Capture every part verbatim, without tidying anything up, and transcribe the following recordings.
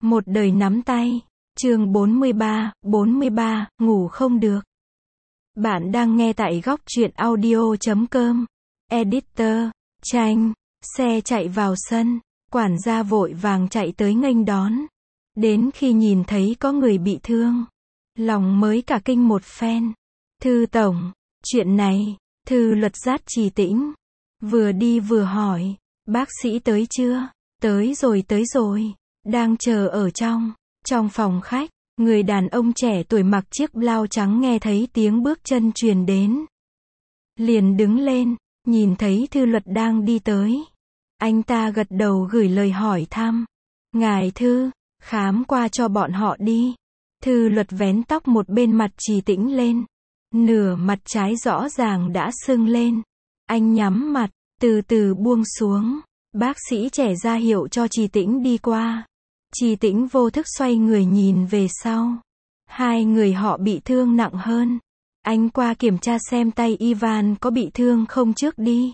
Một đời nắm tay. Chương bốn mươi ba, bốn mươi ba, ngủ không được. Bạn đang nghe tại góc truyện audio chấm com. Editor, Tranh. Xe chạy vào sân. Quản gia vội vàng chạy tới nghênh đón. Đến khi nhìn thấy có người bị thương, lòng mới cả kinh một phen. Thư tổng, chuyện này. Thư Luật dắt Trì Tĩnh. Vừa đi vừa hỏi, bác sĩ tới chưa? Tới rồi tới rồi. Đang chờ ở trong. Trong phòng khách, người đàn ông trẻ tuổi mặc chiếc blau trắng nghe thấy tiếng bước chân truyền đến. Liền đứng lên, nhìn thấy Thư Luật đang đi tới. Anh ta gật đầu gửi lời hỏi thăm. Ngài Thư, khám qua cho bọn họ đi. Thư Luật vén tóc một bên mặt Trì Tĩnh lên. Nửa mặt trái rõ ràng đã sưng lên. Anh nhắm mặt, từ từ buông xuống. Bác sĩ trẻ ra hiệu cho Trì Tĩnh đi qua. Trì Tĩnh vô thức xoay người nhìn về sau. Hai người họ bị thương nặng hơn. Anh qua kiểm tra xem tay Ivan có bị thương không trước đi.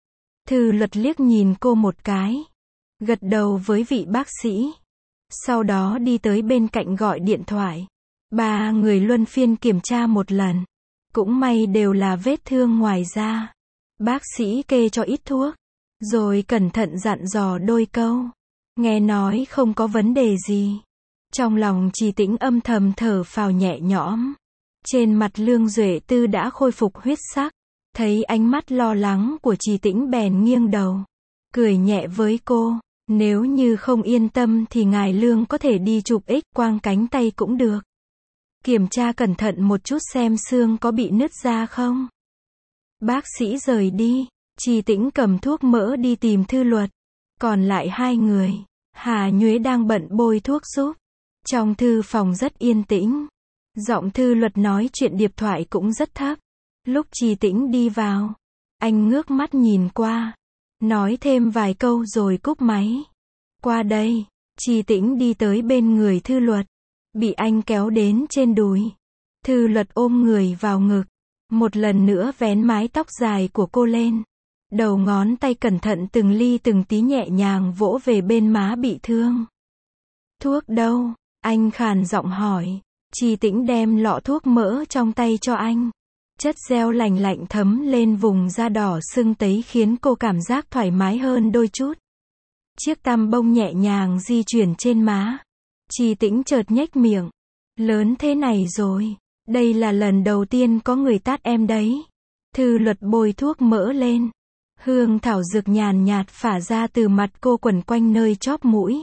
Thư Luật liếc nhìn cô một cái. Gật đầu với vị bác sĩ. Sau đó đi tới bên cạnh gọi điện thoại. Ba người luân phiên kiểm tra một lần. Cũng may đều là vết thương ngoài da. Bác sĩ kê cho ít thuốc. Rồi cẩn thận dặn dò đôi câu. Nghe nói không có vấn đề gì. Trong lòng Trì Tĩnh âm thầm thở phào nhẹ nhõm. Trên mặt Lương Duệ Tư đã khôi phục huyết sắc. Thấy ánh mắt lo lắng của Trì Tĩnh bèn nghiêng đầu. Cười nhẹ với cô. Nếu như không yên tâm thì ngài Lương có thể đi chụp X-quang cánh tay cũng được. Kiểm tra cẩn thận một chút xem xương có bị nứt ra không. Bác sĩ rời đi. Trì Tĩnh cầm thuốc mỡ đi tìm Thư Luật. Còn lại hai người. Hà Nhuế đang bận bôi thuốc giúp. Trong thư phòng rất yên tĩnh. Giọng Thư Luật nói chuyện điện thoại cũng rất thấp. Lúc Trì Tĩnh đi vào, anh ngước mắt nhìn qua. Nói thêm vài câu rồi cúp máy. Qua đây, Trì Tĩnh đi tới bên người Thư Luật. Bị anh kéo đến trên đùi. Thư Luật ôm người vào ngực. Một lần nữa vén mái tóc dài của cô lên. Đầu ngón tay cẩn thận từng ly từng tí nhẹ nhàng vỗ về bên má bị thương. Thuốc đâu? Anh khàn giọng hỏi. Trì Tĩnh đem lọ thuốc mỡ trong tay cho anh. Chất gel lành lạnh thấm lên vùng da đỏ sưng tấy khiến cô cảm giác thoải mái hơn đôi chút. Chiếc tăm bông nhẹ nhàng di chuyển trên má. Trì Tĩnh chợt nhếch miệng. Lớn thế này rồi. Đây là lần đầu tiên có người tát em đấy. Thư Luật bôi thuốc mỡ lên. Hương thảo dược nhàn nhạt phả ra từ mặt cô quẩn quanh nơi chóp mũi.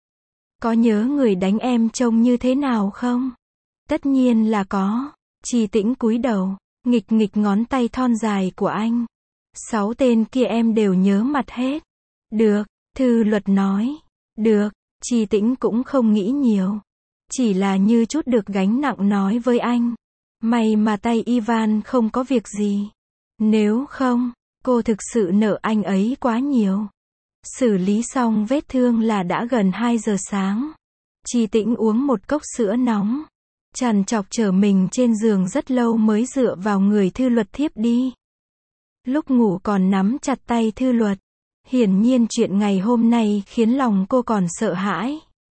Có nhớ người đánh em trông như thế nào không? Tất nhiên là có. Trì Tĩnh cúi đầu, nghịch nghịch ngón tay thon dài của anh. Sáu tên kia em đều nhớ mặt hết. Được, Thư Luật nói. Được, Trì Tĩnh cũng không nghĩ nhiều. Chỉ là như chút được gánh nặng nói với anh. May mà tay Ivan không có việc gì. Nếu không, cô thực sự nợ anh ấy quá nhiều. Xử lý xong vết thương là đã gần hai giờ sáng. Trì Tĩnh uống một cốc sữa nóng. Trằn trọc trở mình trên giường rất lâu mới dựa vào người Thư Luật thiếp đi. Lúc ngủ còn nắm chặt tay Thư Luật. Hiển nhiên chuyện ngày hôm nay khiến lòng cô còn sợ hãi.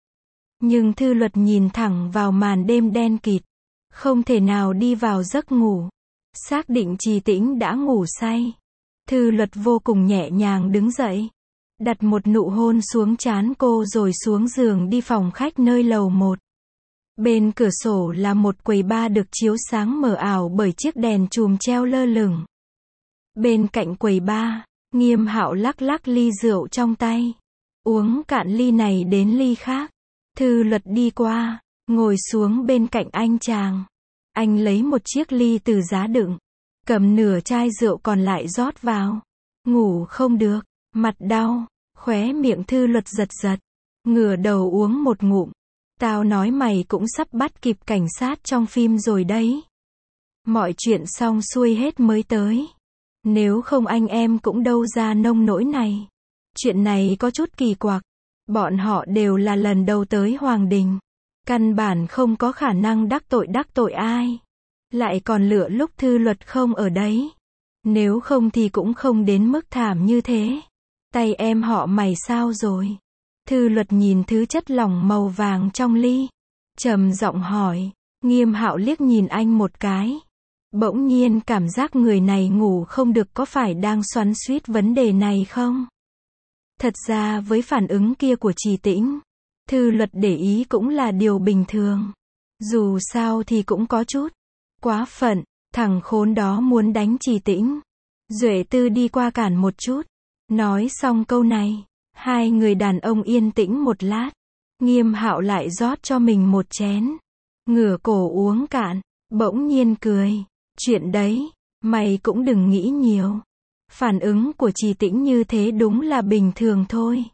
Nhưng Thư Luật nhìn thẳng vào màn đêm đen kịt. Không thể nào đi vào giấc ngủ. Xác định Trì Tĩnh đã ngủ say. Thư Luật vô cùng nhẹ nhàng đứng dậy. Đặt một nụ hôn xuống trán cô rồi xuống giường đi phòng khách nơi lầu một. Bên cửa sổ là một quầy bar được chiếu sáng mờ ảo bởi chiếc đèn chùm treo lơ lửng. Bên cạnh quầy bar, Nghiêm Hạo lắc lắc ly rượu trong tay. Uống cạn ly này đến ly khác. Thư Luật đi qua, ngồi xuống bên cạnh anh chàng. Anh lấy một chiếc ly từ giá đựng. Cầm nửa chai rượu còn lại rót vào. Ngủ không được, mặt đau, khóe miệng Thư Luật giật giật. Ngửa đầu uống một ngụm. Tao nói mày cũng sắp bắt kịp cảnh sát trong phim rồi đấy. Mọi chuyện xong xuôi hết mới tới. Nếu không anh em cũng đâu ra nông nỗi này. Chuyện này có chút kỳ quặc. Bọn họ đều là lần đầu tới Hoàng Đình. Căn bản không có khả năng đắc tội đắc tội ai. Lại còn lựa lúc Thư Luật không ở đấy. Nếu không thì cũng không đến mức thảm như thế. Tay em họ mày sao rồi? Thư Luật nhìn thứ chất lỏng màu vàng trong ly, trầm giọng hỏi. Nghiêm Hạo liếc nhìn anh một cái. Bỗng nhiên cảm giác người này ngủ không được, có phải đang xoắn xuýt vấn đề này không? Thật ra với phản ứng kia của Trì Tĩnh, Thư Luật để ý cũng là điều bình thường. Dù sao thì cũng có chút quá phận, thằng khốn đó muốn đánh Trì Tĩnh. Duệ Tư đi qua cản một chút. Nói xong câu này, hai người đàn ông yên tĩnh một lát. Nghiêm Hạo lại rót cho mình một chén, ngửa cổ uống cạn, bỗng nhiên cười. Chuyện đấy, mày cũng đừng nghĩ nhiều. Phản ứng của Trì Tĩnh như thế đúng là bình thường thôi.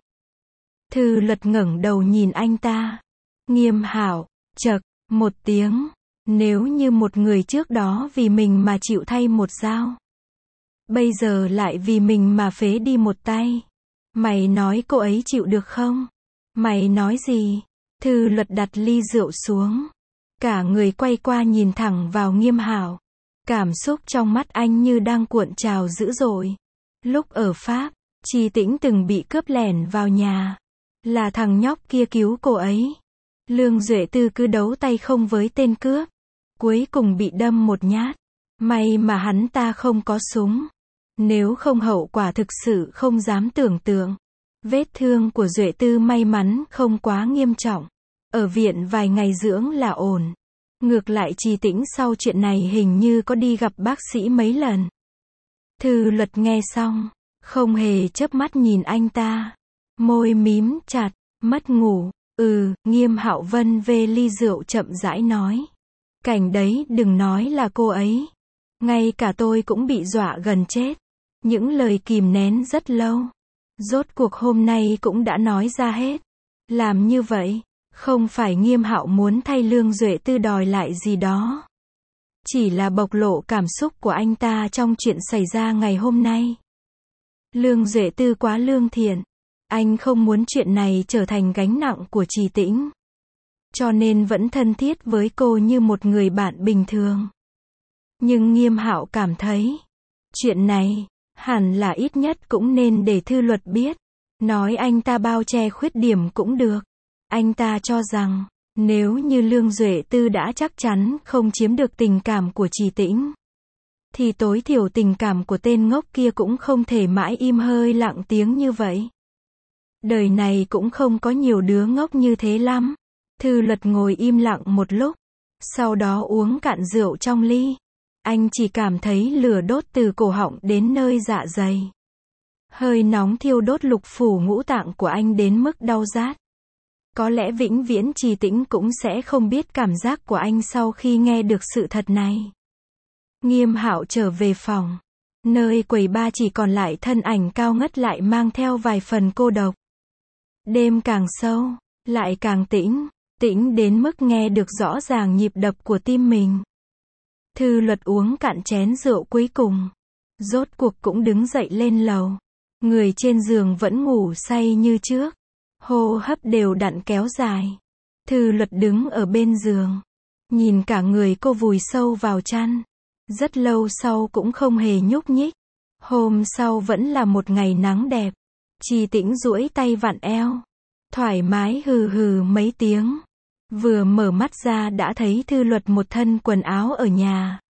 Thư Luật ngẩng đầu nhìn anh ta. Nghiêm Hạo, chậc, một tiếng. Nếu như một người trước đó vì mình mà chịu thay một dao, bây giờ lại vì mình mà phế đi một tay, mày nói cô ấy chịu được không? Mày nói gì? Thư Luật đặt ly rượu xuống. Cả người quay qua nhìn thẳng vào Nghiêm Hạo. Cảm xúc trong mắt anh như đang cuộn trào dữ dội. Lúc ở Pháp, Trì Tĩnh từng bị cướp lẻn vào nhà. Là thằng nhóc kia cứu cô ấy. Lương Duệ Tư cứ đấu tay không với tên cướp. Cuối cùng bị đâm một nhát. May mà hắn ta không có súng. Nếu không hậu quả thực sự không dám tưởng tượng. Vết thương của Duệ Tư may mắn không quá nghiêm trọng. Ở viện vài ngày dưỡng là ổn. Ngược lại Trì Tĩnh sau chuyện này hình như có đi gặp bác sĩ mấy lần. Thư Luật nghe xong, không hề chớp mắt nhìn anh ta. Môi mím chặt, mất ngủ. Ừ, Nghiêm Hạo vân về ly rượu chậm rãi nói. Cảnh đấy đừng nói là cô ấy. Ngay cả tôi cũng bị dọa gần chết. Những lời kìm nén rất lâu. Rốt cuộc hôm nay cũng đã nói ra hết. Làm như vậy, không phải Nghiêm Hạo muốn thay Lương Duệ Tư đòi lại gì đó. Chỉ là bộc lộ cảm xúc của anh ta trong chuyện xảy ra ngày hôm nay. Lương Duệ Tư quá lương thiện. Anh không muốn chuyện này trở thành gánh nặng của Trì Tĩnh. Cho nên vẫn thân thiết với cô như một người bạn bình thường. Nhưng Nghiêm Hạo cảm thấy, chuyện này, hẳn là ít nhất cũng nên để Thư Luật biết. Nói anh ta bao che khuyết điểm cũng được. Anh ta cho rằng, nếu như Lương Duệ Tư đã chắc chắn không chiếm được tình cảm của Trì Tĩnh, thì tối thiểu tình cảm của tên ngốc kia cũng không thể mãi im hơi lặng tiếng như vậy. Đời này cũng không có nhiều đứa ngốc như thế lắm. Thư Luật ngồi im lặng một lúc, sau đó uống cạn rượu trong ly. Anh chỉ cảm thấy lửa đốt từ cổ họng đến nơi dạ dày. Hơi nóng thiêu đốt lục phủ ngũ tạng của anh đến mức đau rát. Có lẽ vĩnh viễn Trì Tĩnh cũng sẽ không biết cảm giác của anh sau khi nghe được sự thật này. Nghiêm Hạo trở về phòng. Nơi quầy ba chỉ còn lại thân ảnh cao ngất lại mang theo vài phần cô độc. Đêm càng sâu, lại càng tĩnh. Tĩnh đến mức nghe được rõ ràng nhịp đập của tim mình. Thư Luật uống cạn chén rượu cuối cùng. Rốt cuộc cũng đứng dậy lên lầu. Người trên giường vẫn ngủ say như trước. Hô hấp đều đặn kéo dài. Thư Luật đứng ở bên giường. Nhìn cả người cô vùi sâu vào chăn. Rất lâu sau cũng không hề nhúc nhích. Hôm sau vẫn là một ngày nắng đẹp. Trì Tĩnh duỗi tay vặn eo. Thoải mái hừ hừ mấy tiếng. Vừa mở mắt ra đã thấy Thư Luật một thân quần áo ở nhà.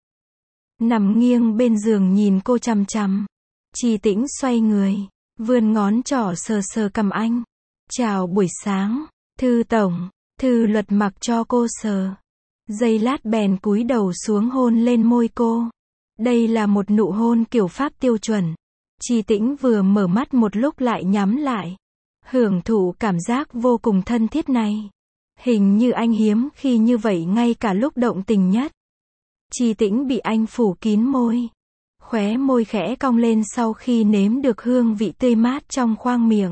Nằm nghiêng bên giường nhìn cô chằm chằm. Trì Tĩnh xoay người, vươn ngón trỏ sờ sờ cằm anh. Chào buổi sáng, Thư Tổng. Thư Luật mặc cho cô sờ. Giây lát bèn cúi đầu xuống hôn lên môi cô. Đây là một nụ hôn kiểu Pháp tiêu chuẩn. Trì Tĩnh vừa mở mắt một lúc lại nhắm lại. Hưởng thụ cảm giác vô cùng thân thiết này. Hình như anh hiếm khi như vậy ngay cả lúc động tình nhất. Trì Tĩnh bị anh phủ kín môi. Khóe môi khẽ cong lên sau khi nếm được hương vị tươi mát trong khoang miệng.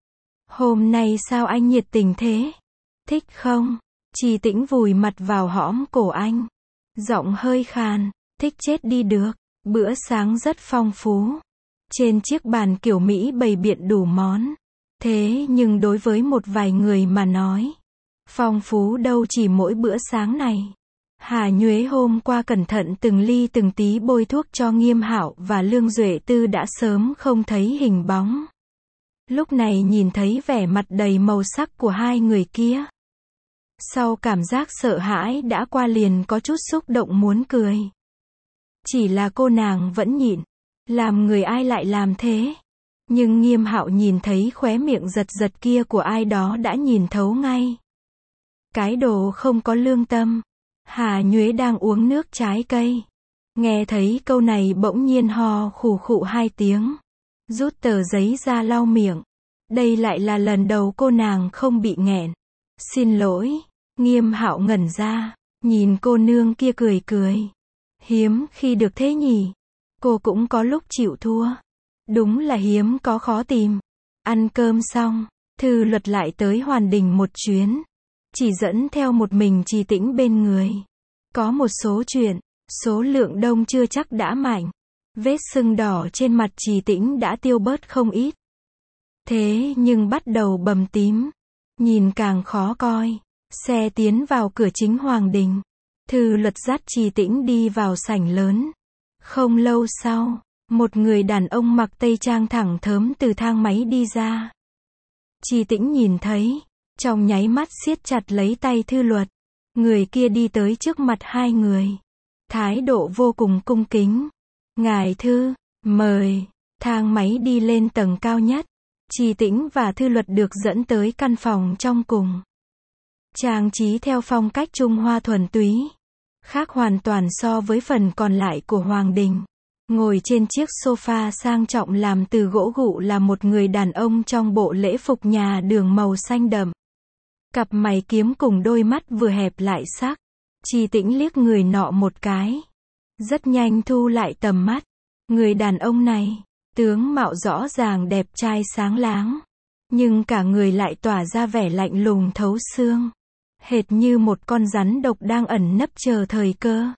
Hôm nay sao anh nhiệt tình thế? Thích không? Trì Tĩnh vùi mặt vào hõm cổ anh. Giọng hơi khàn. Thích chết đi được. Bữa sáng rất phong phú. Trên chiếc bàn kiểu Mỹ bày biện đủ món. Thế nhưng đối với một vài người mà nói, phong phú đâu chỉ mỗi bữa sáng này. Hà Nhuế hôm qua cẩn thận từng ly từng tí bôi thuốc cho Nghiêm Hạo và Lương Duệ Tư đã sớm không thấy hình bóng. Lúc này nhìn thấy vẻ mặt đầy màu sắc của hai người kia. Sau cảm giác sợ hãi đã qua liền có chút xúc động muốn cười. Chỉ là cô nàng vẫn nhịn. Làm người ai lại làm thế? Nhưng Nghiêm Hạo nhìn thấy khóe miệng giật giật kia của ai đó đã nhìn thấu ngay. Cái đồ không có lương tâm. Hà Nhuế đang uống nước trái cây. Nghe thấy câu này bỗng nhiên ho khù khụ hai tiếng. Rút tờ giấy ra lau miệng. Đây lại là lần đầu cô nàng không bị nghẹn. Xin lỗi. Nghiêm Hạo ngẩn ra. Nhìn cô nương kia cười cười. Hiếm khi được thế nhỉ. Cô cũng có lúc chịu thua. Đúng là hiếm có khó tìm. Ăn cơm xong, Thư Luật lại tới Hoàn Đình một chuyến. Chỉ dẫn theo một mình Trì Tĩnh bên người. Có một số chuyện, số lượng đông chưa chắc đã mạnh. Vết sưng đỏ trên mặt Trì Tĩnh đã tiêu bớt không ít. Thế nhưng bắt đầu bầm tím. Nhìn càng khó coi. Xe tiến vào cửa chính Hoàng Đình. Thư Luật dắt Trì Tĩnh đi vào sảnh lớn. Không lâu sau, một người đàn ông mặc tây trang thẳng thớm từ thang máy đi ra. Trì Tĩnh nhìn thấy, trong nháy mắt siết chặt lấy tay Thư Luật. Người kia đi tới trước mặt hai người. Thái độ vô cùng cung kính. Ngài Thư, mời. Thang máy đi lên tầng cao nhất. Trì Tĩnh và Thư Luật được dẫn tới căn phòng trong cùng. Trang trí theo phong cách Trung Hoa thuần túy. Khác hoàn toàn so với phần còn lại của Hoàng Đình. Ngồi trên chiếc sofa sang trọng làm từ gỗ gụ là một người đàn ông trong bộ lễ phục nhà đường màu xanh đậm. Cặp mày kiếm cùng đôi mắt vừa hẹp lại sắc. Trì Tĩnh liếc người nọ một cái. Rất nhanh thu lại tầm mắt. Người đàn ông này, tướng mạo rõ ràng đẹp trai sáng láng. Nhưng cả người lại tỏa ra vẻ lạnh lùng thấu xương. Hệt như một con rắn độc đang ẩn nấp chờ thời cơ.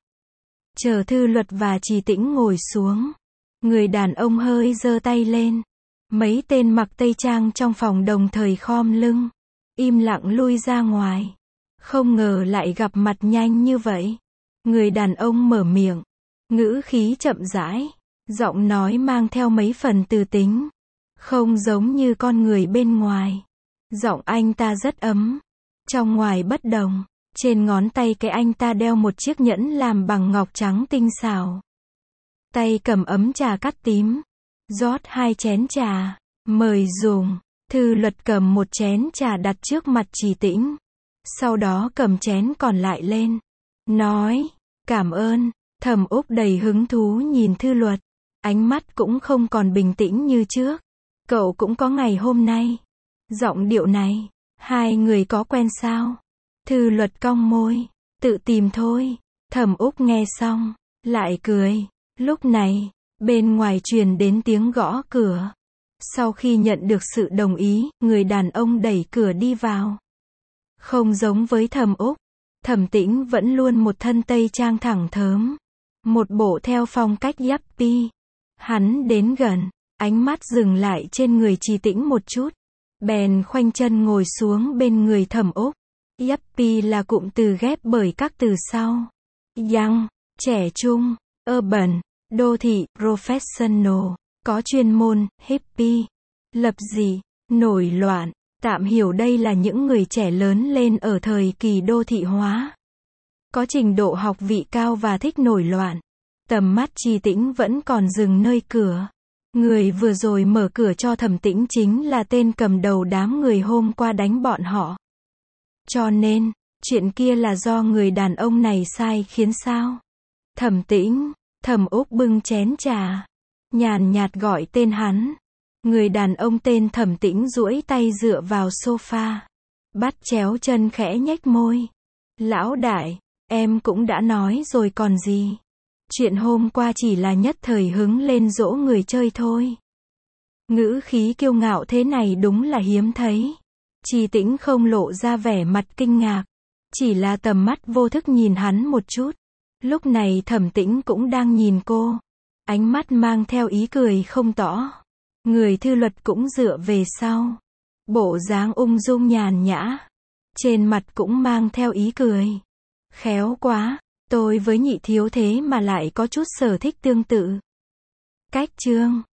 Chờ Thư Luật và Trì Tĩnh ngồi xuống. Người đàn ông hơi giơ tay lên. Mấy tên mặc tây trang trong phòng đồng thời khom lưng. Im lặng lui ra ngoài. Không ngờ lại gặp mặt nhanh như vậy. Người đàn ông mở miệng. Ngữ khí chậm rãi. Giọng nói mang theo mấy phần từ tính. Không giống như con người bên ngoài. Giọng anh ta rất ấm. Trong ngoài bất đồng. Trên ngón tay cái anh ta đeo một chiếc nhẫn làm bằng ngọc trắng tinh xảo. Tay cầm ấm trà cắt tím. Rót hai chén trà. Mời dùng. Thư Luật cầm một chén trà đặt trước mặt Trì Tĩnh. Sau đó cầm chén còn lại lên. Nói. Cảm ơn. Thẩm Úc đầy hứng thú nhìn Thư Luật. Ánh mắt cũng không còn bình tĩnh như trước. Cậu cũng có ngày hôm nay. Giọng điệu này. Hai người có quen sao? Thư Luật cong môi. Tự tìm thôi. Thẩm Úc nghe xong. Lại cười. Lúc này, bên ngoài truyền đến tiếng gõ cửa. Sau khi nhận được sự đồng ý, người đàn ông đẩy cửa đi vào. Không giống với Thẩm Úc. Thẩm Tĩnh vẫn luôn một thân tây trang thẳng thớm. Một bộ theo phong cách yuppie. Hắn đến gần. Ánh mắt dừng lại trên người Trì Tĩnh một chút. Bèn khoanh chân ngồi xuống bên người Thẩm Úc. Yuppie là cụm từ ghép bởi các từ sau. Young, trẻ trung, urban, đô thị, professional, có chuyên môn, hippie, lập dị, nổi loạn. Tạm hiểu đây là những người trẻ lớn lên ở thời kỳ đô thị hóa. Có trình độ học vị cao và thích nổi loạn. Tầm mắt Trì Tĩnh vẫn còn dừng nơi cửa. Người vừa rồi mở cửa cho Thẩm Tĩnh chính là tên cầm đầu đám người hôm qua đánh bọn họ. Cho nên, chuyện kia là do người đàn ông này sai khiến sao? Thẩm Tĩnh, Thẩm Úc bưng chén trà. Nhàn nhạt gọi tên hắn. Người đàn ông tên Thẩm Tĩnh duỗi tay dựa vào sofa. Bắt chéo chân khẽ nhếch môi. Lão đại, em cũng đã nói rồi còn gì. Chuyện hôm qua chỉ là nhất thời hứng lên dỗ người chơi thôi. Ngữ khí kiêu ngạo thế này đúng là hiếm thấy. Trì Tĩnh không lộ ra vẻ mặt kinh ngạc. Chỉ là tầm mắt vô thức nhìn hắn một chút. Lúc này Thẩm Tĩnh cũng đang nhìn cô. Ánh mắt mang theo ý cười không tỏ. Người Thư Luật cũng dựa về sau. Bộ dáng ung dung nhàn nhã. Trên mặt cũng mang theo ý cười. Khéo quá, tôi với nhị thiếu thế mà lại có chút sở thích tương tự. Cách chương